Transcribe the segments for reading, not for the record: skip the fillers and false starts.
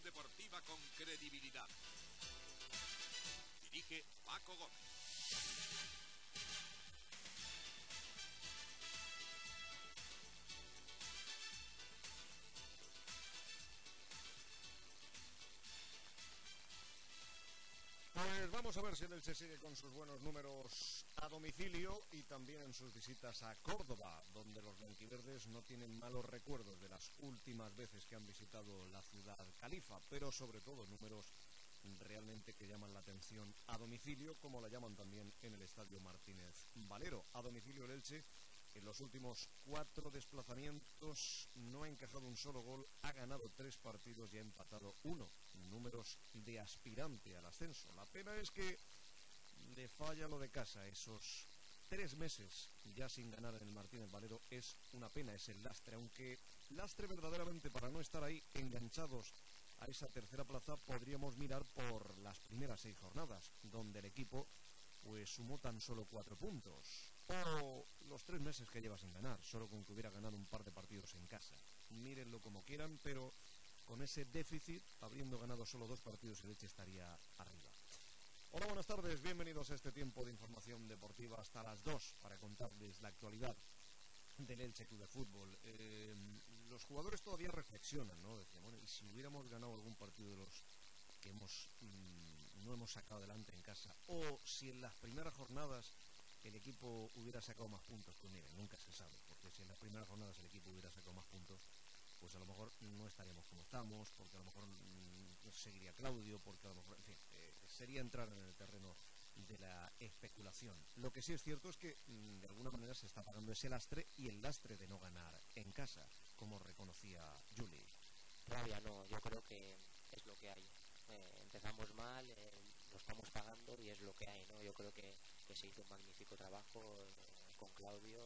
deportiva con credibilidad. Dirige Paco Gómez. Pues vamos a ver si el Elche sigue con sus buenos números a domicilio y también en sus visitas a Córdoba, donde los blanquiverdes no tienen malos recuerdos de las últimas veces que han visitado la ciudad califa, pero sobre todo números realmente que llaman la atención a domicilio, como la llaman también en el Estadio Martínez Valero. A domicilio el Elche, en los últimos 4 desplazamientos, no ha encajado un solo gol, ha ganado 3 partidos y ha empatado 1. Números de aspirante al ascenso. La pena es que le falla lo de casa. Esos 3 meses ya sin ganar en el Martínez Valero es una pena, es el lastre. Aunque lastre verdaderamente para no estar ahí enganchados a esa tercera plaza, podríamos mirar por las primeras 6 jornadas, donde el equipo pues sumó tan solo 4 puntos. O los 3 meses que lleva sin ganar, solo con que hubiera ganado un par de partidos en casa. Mírenlo como quieran, pero con ese déficit, habiendo ganado solo 2 partidos, el Elche estaría arriba. Hola, buenas tardes, bienvenidos a este tiempo de información deportiva hasta las 2 para contarles la actualidad del Elche Club de Fútbol. Los jugadores todavía reflexionan, ¿no? Decían, bueno, y si hubiéramos ganado algún partido de los que no hemos sacado adelante en casa, o si en las primeras jornadas el equipo hubiera sacado más puntos, pues miren, nunca se sabe, porque si en las primeras jornadas el equipo hubiera sacado más puntos, pues a lo mejor no estaríamos como estamos, porque a lo mejor seguiría Claudio, porque a lo mejor, en fin, sería entrar en el terreno de la especulación. Lo que sí es cierto es que de alguna manera se está pagando ese lastre y el lastre de no ganar en casa, como reconocía Juli. Rabia no, yo creo que es lo que hay. Empezamos mal, lo estamos pagando y es lo que hay, ¿no? Yo creo que se hizo un magnífico trabajo con Claudio,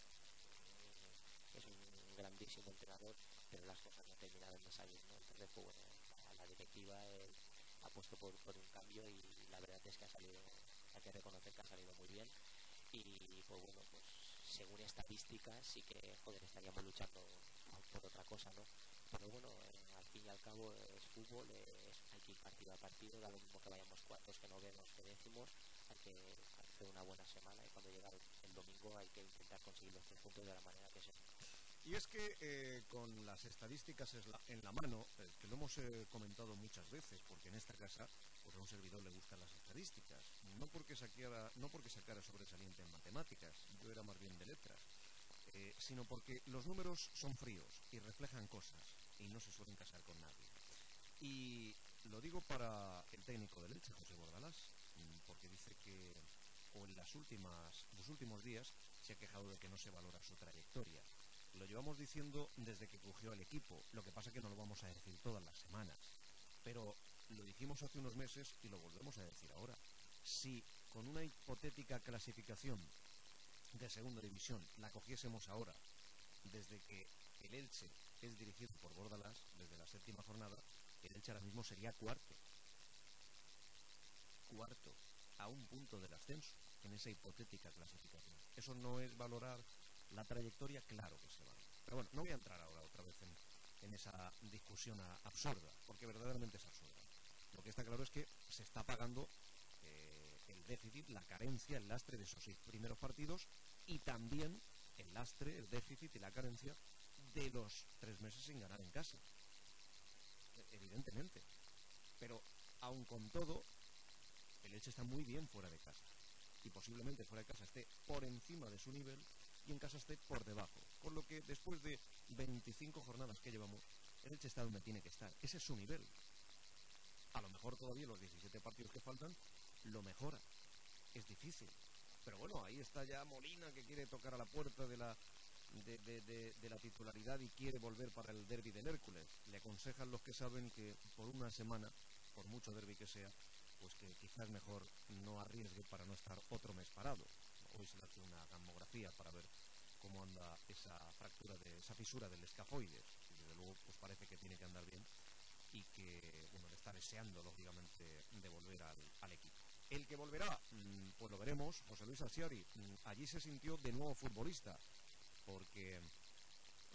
es un grandísimo entrenador, pero las cosas no terminaron de salir, ¿no? Entonces, pues bueno, a la directiva ha puesto por un cambio y la verdad es que ha salido, hay que reconocer que ha salido muy bien y pues bueno, pues según estadísticas sí que, joder, estaríamos luchando por otra cosa, ¿no? Pero bueno, al fin y al cabo es fútbol, hay que ir partido a partido, da lo mismo que vayamos cuartos, que novenos, que décimos, hay que hacer una buena semana y cuando llega el domingo hay que intentar conseguir los 3 puntos de la manera que sea. Y es que con las estadísticas en la mano, que lo hemos comentado muchas veces, porque en esta casa pues a un servidor le gustan las estadísticas, no porque sacara sobresaliente en matemáticas, yo era más bien de letras, sino porque los números son fríos y reflejan cosas y no se suelen casar con nadie. Y lo digo para el técnico del Elche, José Bordalás, porque dice que en los últimos días se ha quejado de que no se valora su trayectoria. Lo llevamos diciendo desde que cogió el equipo, lo que pasa es que no lo vamos a decir todas las semanas, pero lo dijimos hace unos meses y lo volvemos a decir ahora. Si con una hipotética clasificación de segunda división la cogiésemos ahora, desde que el Elche es dirigido por Bordalás, desde la 7ª jornada, el Elche ahora mismo sería cuarto, a un punto del ascenso en esa hipotética clasificación. Eso no es valorar la trayectoria, claro que se valora. Pero bueno, no voy a entrar ahora otra vez en esa discusión absurda, porque verdaderamente es absurda. Lo que está claro es que se está pagando el déficit, la carencia, el lastre de esos 6 primeros partidos y también el lastre, el déficit y la carencia de los 3 meses sin ganar en casa. Evidentemente. Pero aun con todo, el Elche está muy bien fuera de casa. Y posiblemente fuera de casa esté por encima de su nivel y en casa esté por debajo. Por lo que después de 25 jornadas que llevamos, el Elche está donde tiene que estar. Ese es su nivel. A lo mejor todavía los 17 partidos que faltan lo mejora. Es difícil. Pero bueno, ahí está ya Molina, que quiere tocar a la puerta de la titularidad y quiere volver para el derbi del Hércules. Le aconsejan los que saben que por una semana, por mucho derbi que sea, pues que quizás mejor no arriesgue para no estar otro mes parado. Hoy se le hace una gamografía para ver cómo anda esa fisura del escafoides. Y desde luego pues parece que tiene que andar bien y que bueno, le está deseando lógicamente de volver al equipo. El que volverá, pues lo veremos, José Luis Asiari. Allí se sintió de nuevo futbolista, porque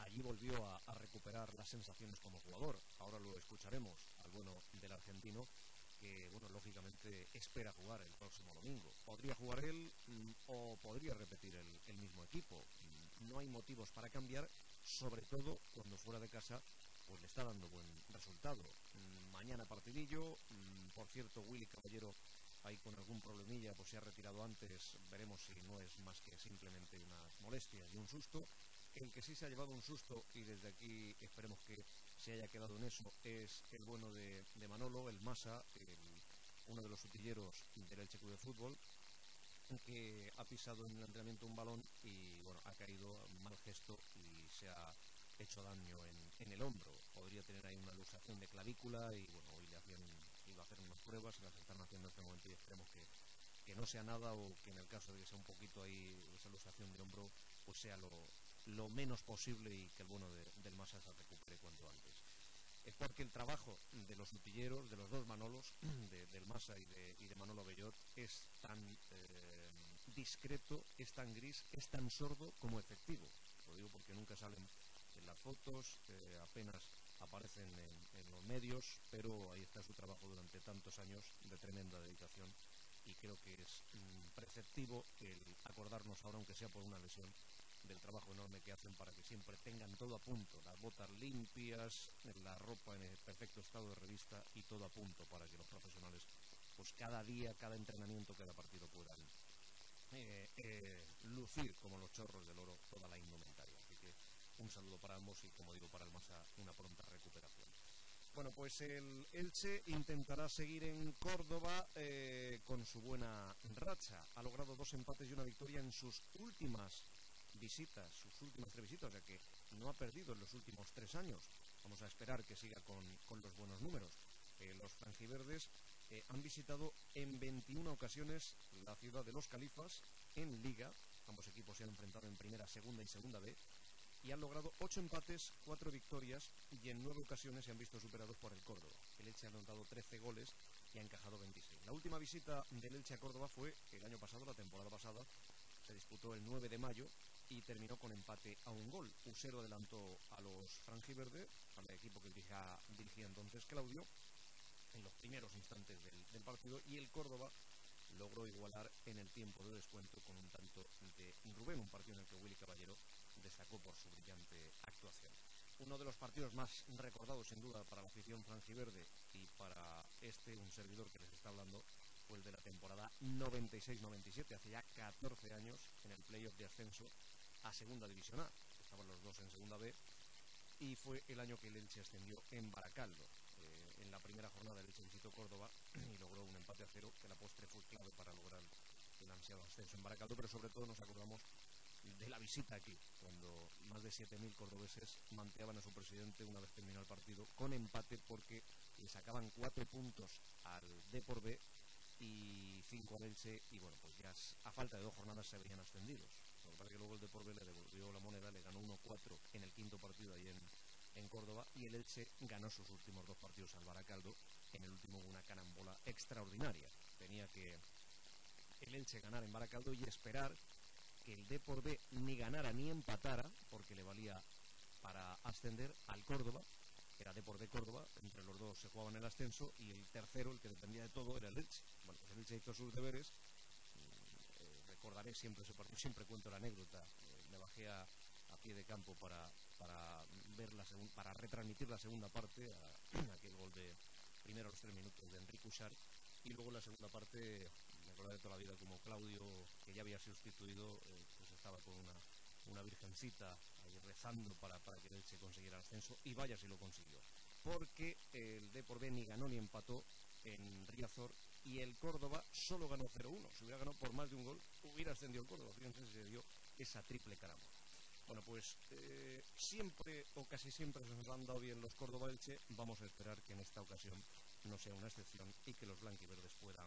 allí volvió a recuperar las sensaciones como jugador. Ahora lo escucharemos al bueno del argentino, que, bueno, lógicamente espera jugar el próximo domingo. Podría jugar él o podría repetir el mismo equipo. No hay motivos para cambiar, sobre todo cuando fuera de casa pues le está dando buen resultado. Mañana partidillo. Por cierto, Willy Caballero ahí con algún problemilla, pues se ha retirado antes. Veremos si no es más que simplemente unas molestias y un susto. El que sí se ha llevado un susto, y desde aquí esperemos que se haya quedado en eso, es el bueno de Manolo, el Masa, uno de los utilleros del Elche Club de Fútbol, que ha pisado en el entrenamiento un balón y, bueno, ha caído mal gesto y se ha hecho daño en el hombro. Podría tener ahí una luxación de clavícula y, bueno, hoy iba a hacer unas pruebas, se las están haciendo en este momento y esperemos que no sea nada, o que en el caso de que sea un poquito ahí esa luxación de hombro, pues sea lo menos posible y que el bueno del Masa se recupere cuanto antes. Es porque el trabajo de los utilleros, de los dos Manolos, del Masa y de Manolo Bellot, es tan discreto, es tan gris, es tan sordo como efectivo. Lo digo porque nunca salen en las fotos, apenas aparecen en los medios, pero ahí está su trabajo durante tantos años de tremenda dedicación, y creo que es preceptivo el acordarnos ahora, aunque sea por una lesión, del trabajo enorme que hacen para que siempre tengan todo a punto, las botas limpias, la ropa en perfecto estado de revista y todo a punto para que los profesionales, pues cada día, cada entrenamiento, cada partido puedan lucir como los chorros del oro toda la indumentaria. Así que un saludo para ambos y, como digo, para el Masa una pronta recuperación. Bueno, pues el Elche intentará seguir en Córdoba con su buena racha. Ha logrado 2 empates y una victoria en sus últimas visitas, sus últimas 3 visitas, o sea que no ha perdido en los últimos 3 años. Vamos a esperar que siga con los buenos números. Los franjiverdes han visitado en 21 ocasiones la ciudad de Los Califas en Liga. Ambos equipos se han enfrentado en primera, segunda y segunda B, y han logrado 8 empates, 4 victorias, y en 9 ocasiones se han visto superados por el Córdoba. El Elche ha anotado 13 goles y ha encajado 26. La última visita del Elche a Córdoba fue el año pasado, la temporada pasada. Se disputó el 9 de mayo y terminó con empate a 1 gol. Usero adelantó a los franjiverde, al equipo que dirigía entonces Claudio, en los primeros instantes del partido, y el Córdoba logró igualar en el tiempo de descuento con un tanto de Rubén, un partido en el que Willy Caballero destacó por su brillante actuación. Uno de los partidos más recordados, sin duda, para la afición franjiverde y para un servidor que les está hablando, fue el de la temporada 96-97, hace ya 14 años, en el playoff de ascenso a Segunda División A. Estaban los dos en Segunda B, y fue el año que el Elche ascendió en Baracaldo. En la primera jornada el Elche visitó Córdoba y logró un empate a 0, que a la postre fue clave para lograr el ansiado ascenso en Baracaldo, pero sobre todo nos acordamos de la visita aquí, cuando más de 7.000 cordobeses manteaban a su presidente una vez terminado el partido, con empate, porque le sacaban 4 puntos al Depor B y 5 al Elche, y bueno, pues ya a falta de 2 jornadas se habrían ascendidos. Lo que pasa es que luego el Depor B le devolvió la moneda, le ganó 1-4 en el quinto partido ahí en Córdoba, y el Elche ganó sus últimos 2 partidos al Baracaldo. En el último hubo una carambola extraordinaria. Tenía que el Elche ganar en Baracaldo y esperar que el Depor B ni ganara ni empatara, porque le valía para ascender al Córdoba. Era Depor B Córdoba, entre los dos se jugaban el ascenso, y el tercero, el que dependía de todo, era el Elche. Bueno, pues el Elche hizo sus deberes. Recordaré siempre ese partido, siempre cuento la anécdota. Me bajé a pie de campo para ver para retransmitir la segunda parte, aquel gol de primero a los 3 minutos de Enrique Uxart, y luego en la segunda parte me acordaré toda la vida como Claudio, que ya había sido sustituido, pues estaba con una virgencita ahí rezando para que el Elche consiguiera el ascenso, y vaya si lo consiguió, porque el Depor B ni ganó ni empató en Riazor, y el Córdoba solo ganó 0-1. Si hubiera ganado por más de un gol, hubiera ascendido el Córdoba. Fíjense si se dio esa triple carambola. Bueno, pues siempre o casi siempre se nos han dado bien los Córdoba-Elche. Vamos a esperar que en esta ocasión no sea una excepción y que los blanquiverdes puedan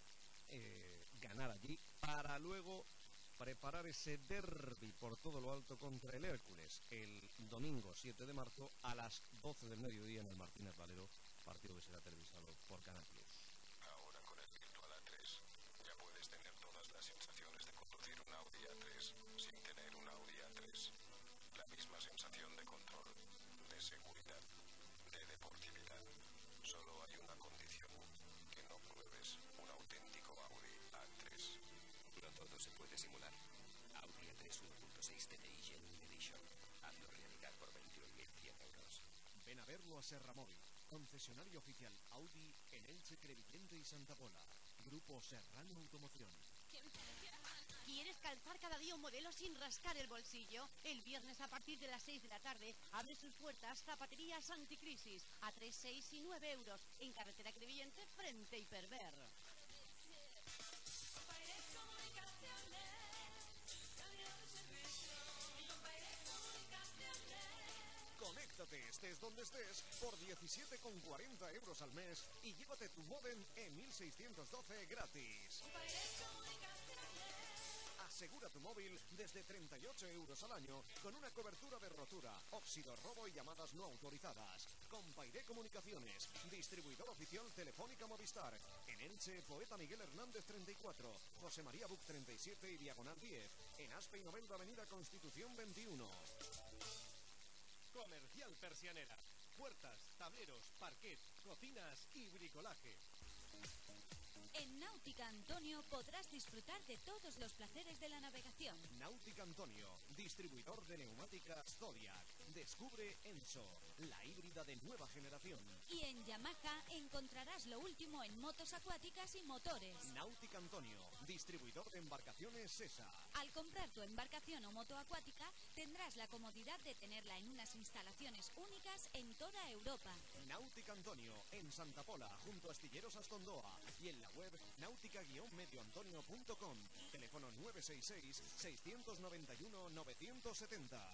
ganar allí, para luego preparar ese derbi por todo lo alto contra el Hércules el domingo 7 de marzo a las 12 del mediodía en el Martínez Valero, partido que será televisado por Canal Plus. Ahora con el Virtual A3 ya puedes tener todas las sensaciones de conducir un Audi A3 sin tener un Audi A3. La misma la sensación de control, de seguridad, de deportividad. Solo hay una condición, que no pruebes un auténtico Audi A3. No todo se puede simular. Audi A3 1.6 TDI Genuine Edition. Hazlo realidad por 21.100 euros. Ven a verlo a Serra Móvil, concesionario oficial Audi en Elche, Crevillente y Santa Pola. Grupo Serrano Automoción. ¿Quieres calzar cada día un modelo sin rascar el bolsillo? El viernes a partir de las 6 de la tarde abre sus puertas Zapaterías Anticrisis a 3, 6 y 9 euros en carretera Crevillente frente a Hiperver. Conéctate, estés donde estés, por 17,40 euros al mes y llévate tu módem E1612 gratis. Asegura tu móvil desde 38 euros al año con una cobertura de rotura, óxido, robo y llamadas no autorizadas. Compairé Comunicaciones, distribuidor oficial Telefónica Movistar. En Elche, Poeta Miguel Hernández 34, José María Buc 37 y Diagonal 10. En Aspe y Novelda, Avenida Constitución 21. Comercial Persianera. Puertas, tableros, parquet, cocinas y bricolaje. En Náutica Antonio podrás disfrutar de todos los placeres de la navegación. Náutica Antonio, distribuidor de neumáticas Zodiac. Descubre Enso, la híbrida de nueva generación. Y en Yamaha encontrarás lo último en motos acuáticas y motores. Náutica Antonio, distribuidor de embarcaciones SESA. Al comprar tu embarcación o moto acuática, tendrás la comodidad de tenerla en unas instalaciones únicas en toda Europa. Náutica Antonio, en Santa Pola, junto a Astilleros Astondoa. Y en la web náutica-medioantonio.com. Teléfono 966-691-970.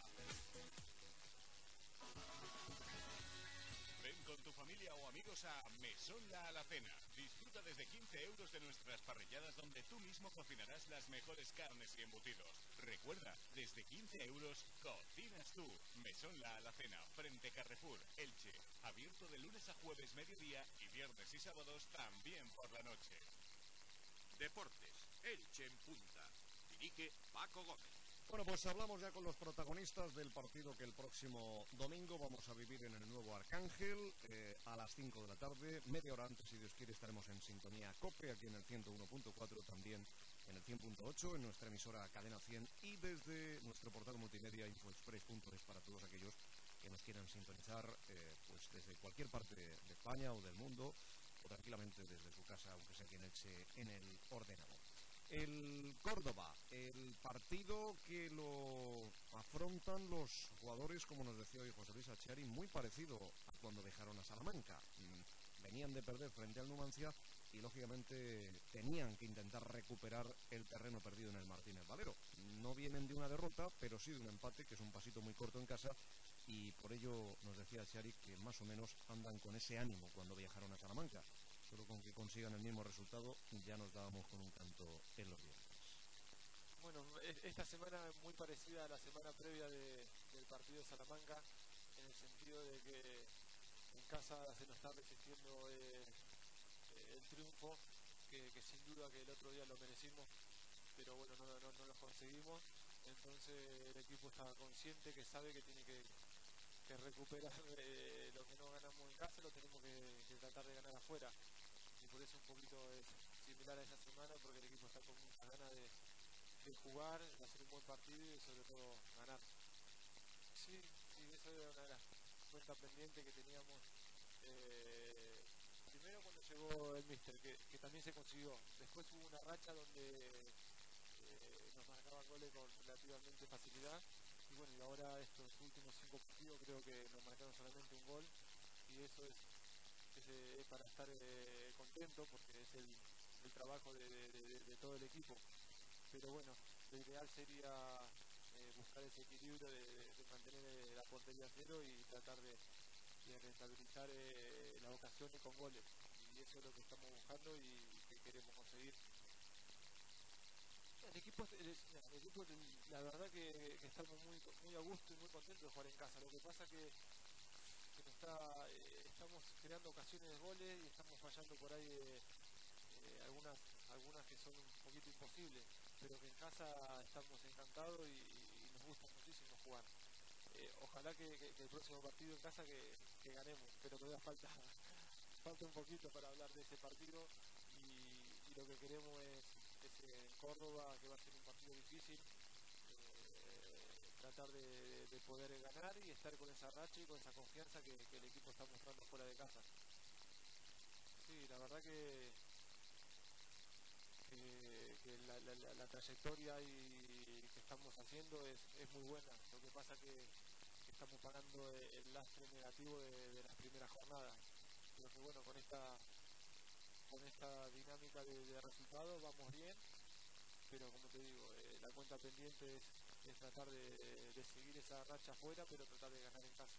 Ven con tu familia o amigos a Mesón La Alacena. Disfruta desde 15 euros de nuestras parrilladas donde tú mismo cocinarás las mejores carnes y embutidos. Recuerda, desde 15 euros cocinas tú. Mesón La Alacena, frente Carrefour, Elche. Abierto de lunes a jueves mediodía y viernes y sábados también por la noche. Deportes, Elche en punta. Dirige Paco Gómez. Bueno, pues hablamos ya con los protagonistas del partido que el próximo domingo vamos a vivir en el nuevo Arcángel a las 5 de la tarde. Media hora antes, si Dios quiere, estaremos en sintonía COPE, aquí en el 101.4, también en el 100.8, en nuestra emisora Cadena 100 y desde nuestro portal multimedia infoexpress.es para todos aquellos que nos quieran sintonizar pues desde cualquier parte de España o del mundo o tranquilamente desde su casa, aunque sea aquí en el ordenador. El Córdoba, el partido que lo afrontan los jugadores, como nos decía hoy José Luis Achiari, muy parecido a cuando dejaron a Salamanca. Venían de perder frente al Numancia y lógicamente tenían que intentar recuperar el terreno perdido en el Martínez Valero. No vienen de una derrota, pero sí de un empate, que es un pasito muy corto en casa, y por ello nos decía Achiari que más o menos andan con ese ánimo cuando viajaron a Salamanca. Solo con que consigan el mismo resultado ya nos dábamos con un canto en los dientes. Bueno, esta semana es muy parecida a la semana previa del partido de Salamanca, en el sentido de que en casa se nos está resistiendo el triunfo, que sin duda que el otro día lo merecimos, pero bueno, no lo conseguimos. Entonces el equipo está consciente, que sabe que tiene que recuperar lo que no ganamos en casa, lo tenemos que tratar de ganar afuera. Y por eso un poquito es similar a esa semana, porque el equipo está con muchas ganas de jugar, de hacer un buen partido y sobre todo ganar. Sí, eso era una de las cuentas pendientes que teníamos. Primero cuando llegó el míster, que también se consiguió. Después hubo una racha donde nos marcaban goles con relativamente facilidad. Y bueno, y ahora estos últimos 5 partidos creo que nos marcaron solamente un gol. Y eso es para estar contento, porque es el trabajo de todo el equipo. Pero bueno, lo ideal sería buscar ese equilibrio de mantener la portería a cero y tratar de rentabilizar las ocasiones con goles. Y eso es lo que estamos buscando y que queremos conseguir. El equipo, la verdad que estamos muy a gusto y muy contentos de jugar en casa. Lo que pasa que estamos creando ocasiones de goles y estamos fallando por ahí algunas que son un poquito imposibles, pero que en casa estamos encantados y nos gusta muchísimo jugar. ojalá que el próximo partido en casa que ganemos, pero todavía falta un poquito para hablar de ese partido y lo que queremos es en Córdoba, que va a ser un partido difícil, tratar de poder ganar y estar con esa racha y con esa confianza que el equipo está mostrando fuera de casa. Sí, la verdad que la trayectoria y que estamos haciendo es muy buena. Lo que pasa que estamos pagando el lastre negativo de las primeras jornadas. Pero que bueno, con esta dinámica de resultados vamos bien, pero como te digo, la cuenta pendiente es tratar de seguir esa racha afuera, pero tratar de ganar en casa.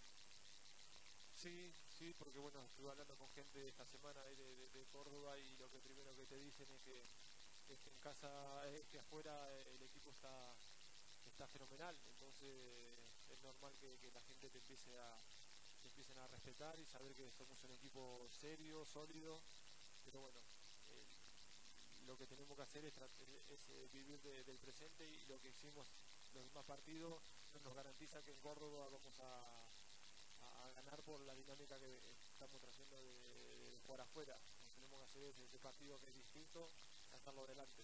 Sí, porque bueno, estuve hablando con gente esta semana ahí de Córdoba y lo que primero que te dicen es que en casa, que afuera el equipo está fenomenal, entonces es normal que la gente te empiecen a respetar y saber que somos un equipo serio, sólido, pero bueno, lo que tenemos que hacer es vivir del presente y lo que hicimos los demás partidos nos garantiza que en Córdoba vamos a ganar por la dinámica que estamos trayendo de jugar afuera. Lo que tenemos que hacer es ese partido que es distinto, sacarlo adelante.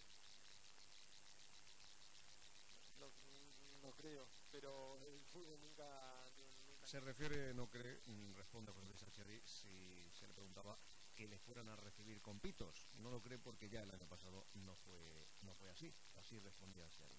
No creo, pero el fútbol nunca... Se refiere, no cree, responde José Sacheri, si se le preguntaba que le fueran a recibir con pitos. No lo cree porque ya el año pasado no fue así. Así respondía Sacheri.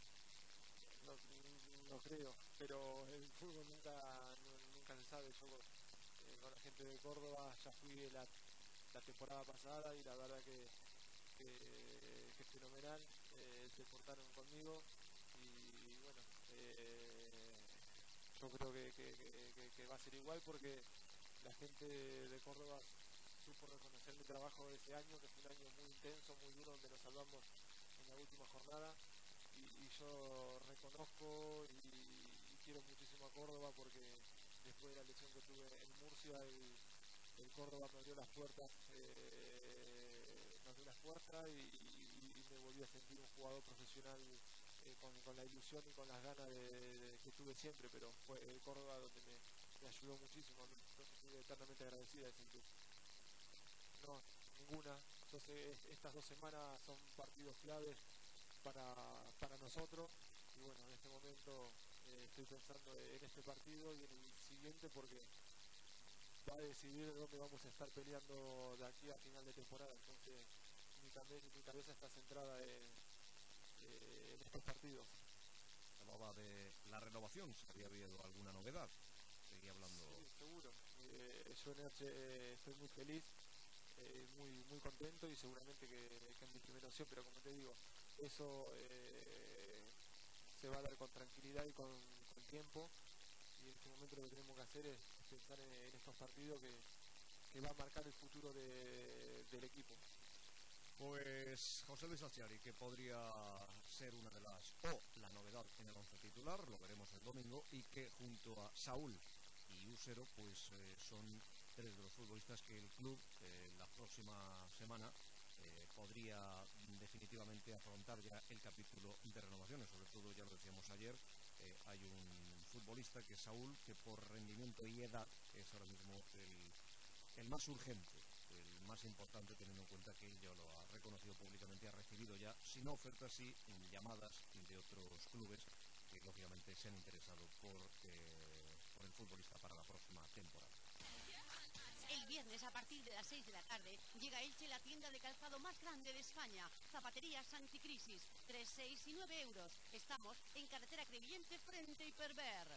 No creo, pero el fútbol nunca se sabe. Yo con la gente de Córdoba ya fui la temporada pasada y la verdad que fenomenal, se portaron conmigo y bueno, yo creo que va a ser igual porque la gente de Córdoba supo reconocer mi trabajo de ese año, que fue un año muy intenso, muy duro, donde nos salvamos en la última jornada y yo reconozco y quiero muchísimo a Córdoba porque después de la lesión que tuve en Murcia el Córdoba me abrió las puertas, y me volví a sentir un jugador profesional con la ilusión y con las ganas que tuve siempre, pero fue el Córdoba donde me ayudó muchísimo a mí, entonces estoy eternamente agradecida de sentir. No, ninguna. Entonces estas 2 semanas son partidos claves para nosotros y bueno, en este momento estoy pensando en este partido y en el siguiente porque va a decidir dónde vamos a estar peleando de aquí a final de temporada, entonces mi cabeza está centrada en estos partidos. Hablaba de la renovación, si había habido alguna novedad. Seguía hablando. Sí, seguro. Yo en Elche estoy muy feliz, muy contento y seguramente que es mi primera opción, pero como te digo, eso se va a dar con tranquilidad y con tiempo y en este momento lo que tenemos que hacer es pensar en estos partidos que va a marcar el futuro del equipo. Pues José Luis Sacheri, que podría ser una de la novedad en el once titular, lo veremos el domingo, y que junto a Saúl y Usero pues son 3 de los futbolistas que el club la próxima semana podría definitivamente afrontar ya el capítulo de renovaciones. Sobre todo, ya lo decíamos ayer, hay un futbolista que es Saúl, que por rendimiento y edad es ahora mismo el más urgente, el más importante, teniendo en cuenta que él ya lo ha reconocido públicamente, ha recibido ya, si no ofertas, sí llamadas de otros clubes que lógicamente se han interesado por el futbolista para la próxima temporada. El viernes a partir de las 6 de la tarde llega a Elche la tienda de calzado más grande de España, Zapaterías Anticrisis, 3, 6 y 9 euros. Estamos en carretera Crevillente frente a Hiperver.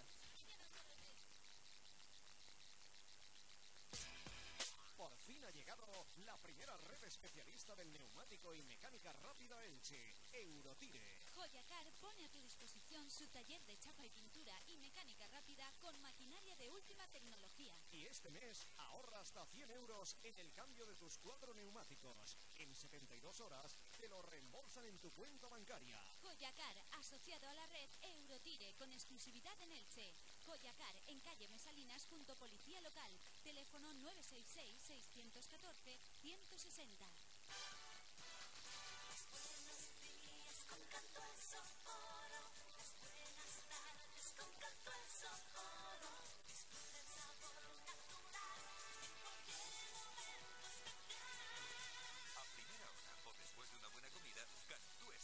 Por fin ha llegado la primera red especialista del neumático y mecánica rápida Elche, Eurotire. Joyacar pone a tu disposición su taller de chapa y pintura y mecánica rápida con maquinaria de última tecnología. Y este mes ahorra hasta 100 euros en el cambio de tus 4 neumáticos. En 72 horas te lo reembolsan en tu cuenta bancaria. Joyacar, asociado a la red Eurotire, con exclusividad en Elche. Joyacar, en calle Mesalinas, junto Policía Local. Teléfono 966-614-160. Los buenos días con Canto al Oro. Las buenas tardes con Canto al Oro.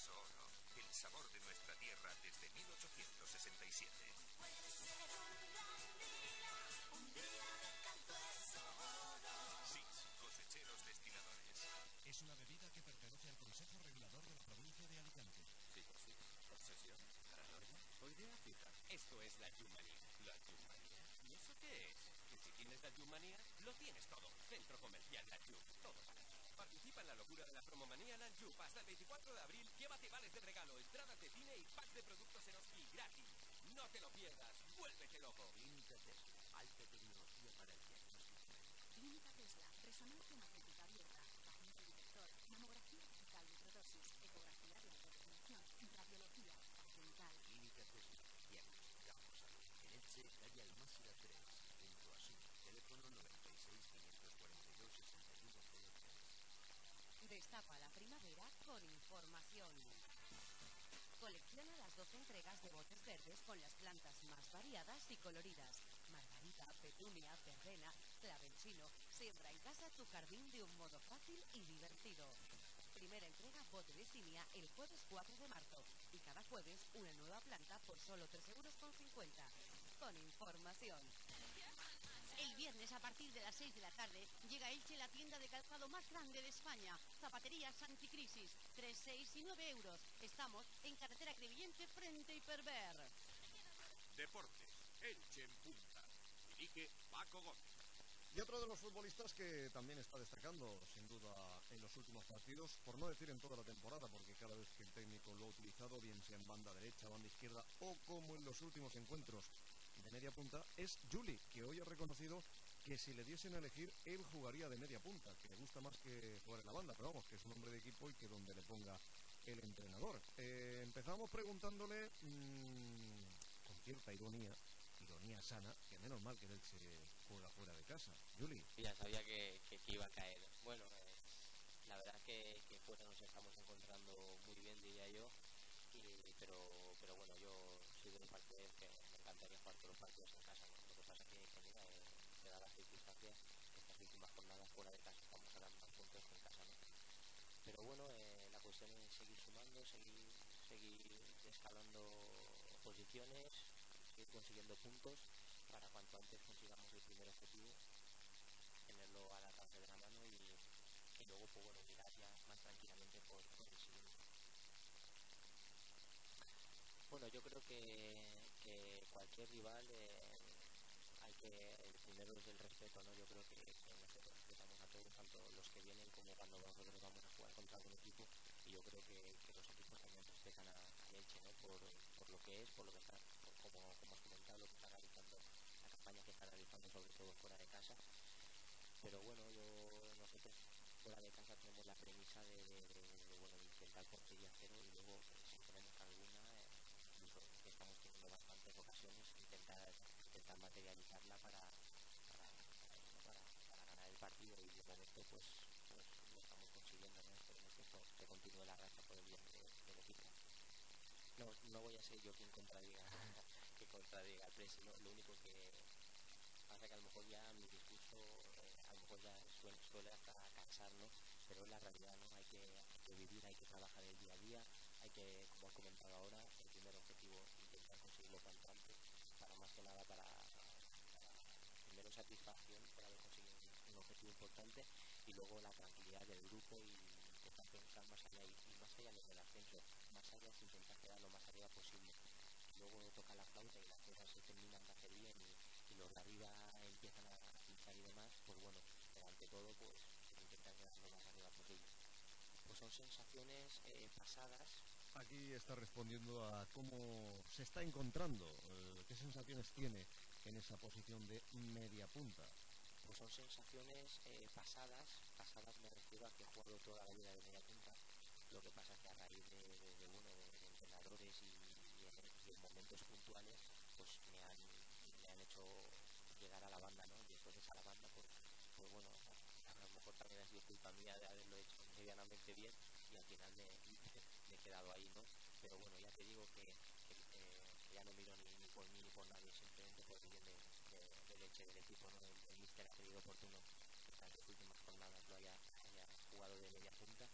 Queso Oro, el sabor de nuestra tierra desde 1867. Puede ser un gran día, un día de canto es oro. SIS, cosecheros destiladores. Es una bebida que pertenece al Consejo Regulador de la provincia de Alicante. Psicosis, obsesión, paranoia o idea fija. Esto es la Yumanía. ¿La Yumanía? ¿Y eso qué es? Que si tienes la Yumanía, lo tienes todo. Centro Comercial La Yu, todo para ti. Participa en la locura de la promomanía La Yu. Hasta el 24 de abril, llévate vales de regalo, entradas de cine y packs de productos en Oski gratis. No te lo pierdas, vuélvete loco. Clínica Tesla, alta tecnología para el diagnóstico médico. Clínica Tesla, resonancia magnética abierta, paciente detector, mamografía digital de microdosis, ecografía de autodeterminación, radiología, dental. Clínica Tesla, diagnosticamos salud. En Elche, calle Almásira 3, junto a SUR. Teléfono 96 542 6103. Destapa la primavera con información. Colecciona las 12 entregas de botes verdes con las plantas más variadas y coloridas. Margarita, petunia, verbena, clavensino. Siembra en casa tu jardín de un modo fácil y divertido. Primera entrega bote de simia el jueves 4 de marzo. Y cada jueves una nueva planta por solo 3,50 €. Con información. El viernes a partir de las 6 de la tarde llega a Elche la tienda de calzado más grande de España. Zapaterías Anticrisis, 3, 6 y 9 euros. Estamos en carretera Crevillente frente a Hiperver. Deportes, Elche en punta. Dirige Paco Gómez. Y otro de los futbolistas que también está destacando, sin duda, en los últimos partidos, por no decir en toda la temporada, porque cada vez que el técnico lo ha utilizado, bien sea en banda derecha, banda izquierda o como en los últimos encuentros de media punta, es Juli, que hoy ha reconocido que si le diesen a elegir, él jugaría de media punta, que le gusta más que jugar en la banda, pero vamos, que es un hombre de equipo y que donde le ponga el entrenador. Empezamos preguntándole, con cierta ironía sana, que menos mal que él se juega fuera de casa. Juli. Ya sabía que iba a caer. Bueno, la verdad que fuera nos estamos encontrando muy bien, diría yo. Pero bueno, yo soy de los partidos que me encantaría jugar todos los partidos en casa, ¿no? Lo que pasa que mira, se da las circunstancias, estas últimas jornadas fuera de casa estamos sacando más puntos que en casa, ¿no? Pero bueno, la cuestión es seguir sumando, seguir escalando posiciones, seguir consiguiendo puntos para cuanto antes consigamos el primer objetivo, tenerlo al alcance de la mano y luego pues bueno, mirar ya más tranquilamente por el siguiente. Bueno, yo creo que cualquier rival el primero es el respeto, ¿no? Yo creo que nosotros respetamos a todos, tanto los que vienen como cuando nosotros vamos a jugar contra algún equipo, y yo creo que los equipos también respetan a Elche, ¿no? Por lo que es, por lo que está, como has comentado, lo que está realizando, la campaña que está realizando sobre todo fuera de casa. Pero bueno, nosotros fuera de casa tenemos la premisa bueno, de intentar portería cero y luego si tenemos alguna, incluso que estamos teniendo bastantes ocasiones, intentar materializarla para ganar el partido, y de momento pues lo estamos consiguiendo, ¿no? Esperemos que continúe la racha por el bien del equipo. No voy a ser yo quien contradiga al presi, ¿no? Lo único que pasa que a lo mejor ya mi discurso a lo mejor ya suele hasta cansar, ¿no? Pero es la realidad, ¿no? Hay que vivir, hay que trabajar el día a día, hay que, como has comentado ahora, el primer objetivo intentar conseguirlo cuanto antes, para más que nada para primero satisfacción por haber conseguido un objetivo importante, y luego la tranquilidad del grupo y intentar pensar más allá, y más allá del ascenso, más allá es intentar quedar lo más arriba posible. Luego toca la flauta y las cosas se terminan de hacer bien y los de arriba empiezan a pinchar y demás, pues bueno, pero ante todo pues intentar quedar lo más arriba posible. Pues son sensaciones pasadas. Aquí está respondiendo a cómo se está encontrando, qué sensaciones tiene en esa posición de media punta. Pues son sensaciones pasadas me refiero a que he jugado toda la vida de media punta. Lo que pasa es que a raíz de entrenadores y en momentos puntuales pues me han hecho llegar a la banda, ¿no? Y entonces a la banda pues bueno, a lo mejor también ha sido culpa mía de haberlo hecho medianamente bien, y al final me he quedado ahí, ¿no? Pero bueno, ya te digo que ya no miro ni por mí ni por nadie, simplemente por el bien del Elche, del equipo, ¿no? El míster ha creído oportuno que estas últimas jornadas lo haya jugado de media punta, y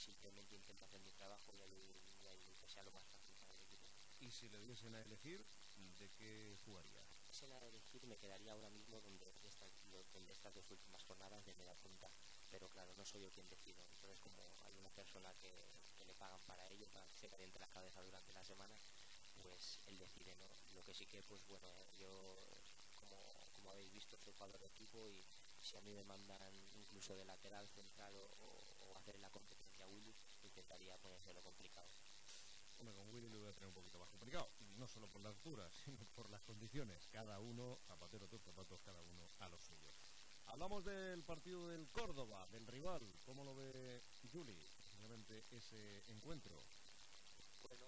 simplemente intento hacer mi trabajo y que sea lo más fácil para el equipo. Y si le diesen a elegir, ¿de qué jugaría? Si era de elegir, me quedaría ahora mismo donde estas 2 últimas jornadas de media punta, pero claro, no soy yo quien decido. Entonces, como hay una persona que le pagan para ello, para que se caliente la cabeza durante la semana, pues él decide, ¿no? Lo que sí que, pues bueno, yo, como habéis visto, soy jugador de equipo y si a mí me mandan incluso de lateral central o hacer la competencia a Willy, intentaría ponérselo complicado. Hombre, con Willy lo voy a tener un poquito más complicado, no solo por la altura, sino por las condiciones. Cada uno, zapatero a tus zapatos, cada uno a lo suyo. Hablamos del partido del Córdoba, del rival. ¿Cómo lo ve Juli? Precisamente ese encuentro. Bueno,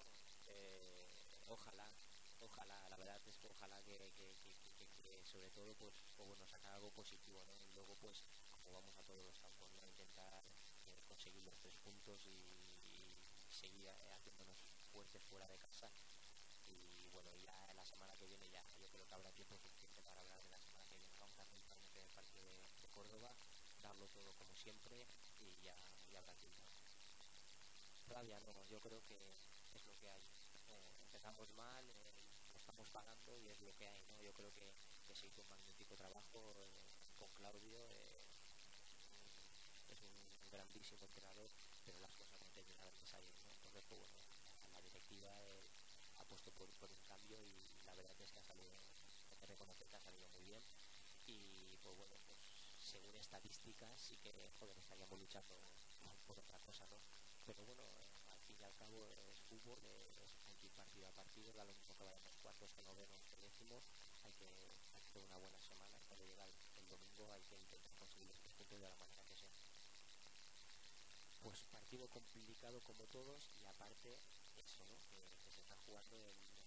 ojalá, la verdad es que ojalá que sobre todo pues bueno, sacar algo positivo, ¿no? Y luego pues como vamos a todos los campos, ¿no? Intentar conseguir los 3 puntos y seguir haciéndonos fuertes fuera de casa. Y bueno, ya la semana que viene ya yo creo que habrá tiempo suficiente para hablar de la semana que viene. Vamos a centrarnos en el partido de Córdoba, darlo todo como siempre y ya habrá tiempo. Rabia no, yo creo que es lo que hay. Empezamos mal, lo estamos pagando y es lo que hay, ¿no? Yo creo que se hizo un magnífico trabajo con Claudio, es un grandísimo entrenador, pero las cosas no terminaron de salir, ¿no? Entonces, pues bueno, la directiva ha puesto por un cambio y la verdad es que hay que reconocer que ha salido muy bien y pues bueno, pues según estadísticas sí que, joder, estaríamos luchando por otra cosa, ¿no? Pero bueno, al fin y al cabo es fútbol, hay que ir partido a partido, da lo mismo que vayamos cuartos que novenos que décimos, hay que hacer una buena semana y cuando llega el domingo hay que intentar conseguir los 3 puntos de la manera que sea. Pues partido complicado como todos y aparte eso, ¿no? Que se está jugando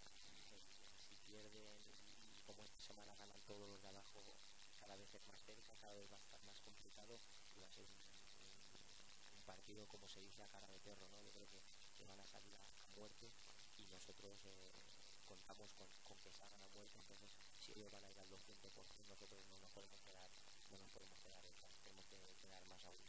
si pierden y como esta semana ganan todos los de abajo, cada vez es más cerca, cada vez va a estar más complicado y va a ser un partido, como se dice, a cara de perro, ¿no? Yo creo que van a salir a muerte y nosotros contamos con que salgan a muerte, entonces si ellos van a ir al 200%, nosotros no nos podemos quedar detrás, tenemos que dar más aún.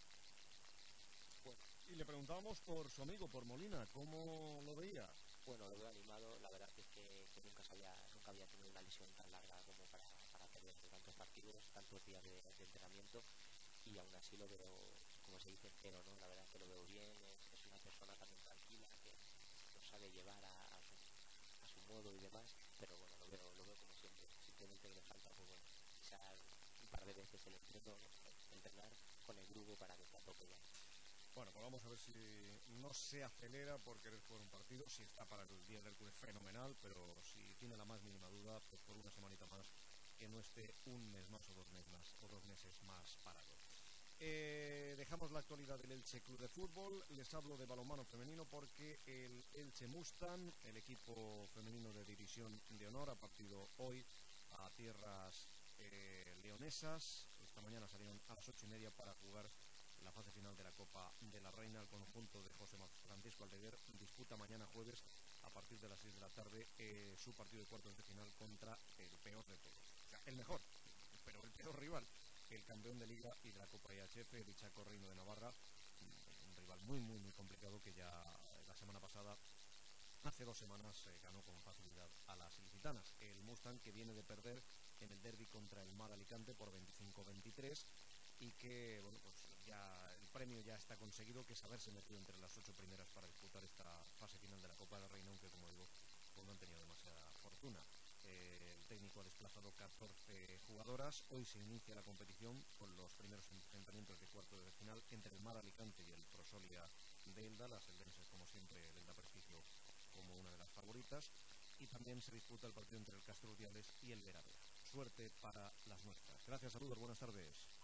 Bueno. Y le preguntábamos por su amigo, por Molina, ¿cómo lo veía? Bueno, lo veo animado, la verdad es que nunca había tenido una lesión tan larga como para perder tantos partidos, tantos días de entrenamiento y aún así lo veo, como se dice, entero, ¿no? La verdad es que lo veo bien, es una persona también tranquila, que lo sabe llevar a su modo y demás, pero bueno, lo veo como siempre, simplemente le falta, pues bueno, pisar un par de veces el entreno, entrenar con el grupo para que esté a tope ya. Bueno, pues vamos a ver si no se acelera por querer jugar un partido. Si está para el día del Hércules, fenomenal, pero si tiene la más mínima duda, pues por una semanita más, que no esté un mes más o 2 meses más parado. Dejamos la actualidad del Elche Club de Fútbol. Les hablo de balonmano femenino porque el Elche Mustang, el equipo femenino de División de Honor, ha partido hoy a tierras leonesas. Esta mañana salieron a las 8:30 para jugar la fase final de la Copa de la Reina. El conjunto de José Francisco Aldeguer disputa mañana jueves a partir de las 6 de la tarde su partido de cuartos de final contra el peor de todos, o sea, el mejor, pero el peor rival, el campeón de Liga y de la Copa IHF, el Ichaco Reino de Navarra, un rival muy complicado que ya la semana pasada, hace 2 semanas, ganó con facilidad a las ilicitanas. El Mustang, que viene de perder en el derbi contra el Mar Alicante por 25-23 y que, bueno, pues ya el premio ya está conseguido, que es haberse metido entre las 8 primeras para disputar esta fase final de la Copa de la Reina, aunque, como digo, pues no han tenido demasiada fortuna. El técnico ha desplazado 14 jugadoras. Hoy se inicia la competición con los primeros enfrentamientos de cuartos de final entre el Mar Alicante y el Prosolia de Elda. Las eldenses, como siempre, el Elda Prestigio como una de las favoritas. Y también se disputa el partido entre el Castro Urdiales y el Veravera. Suerte para las nuestras. Gracias, saludos, buenas tardes.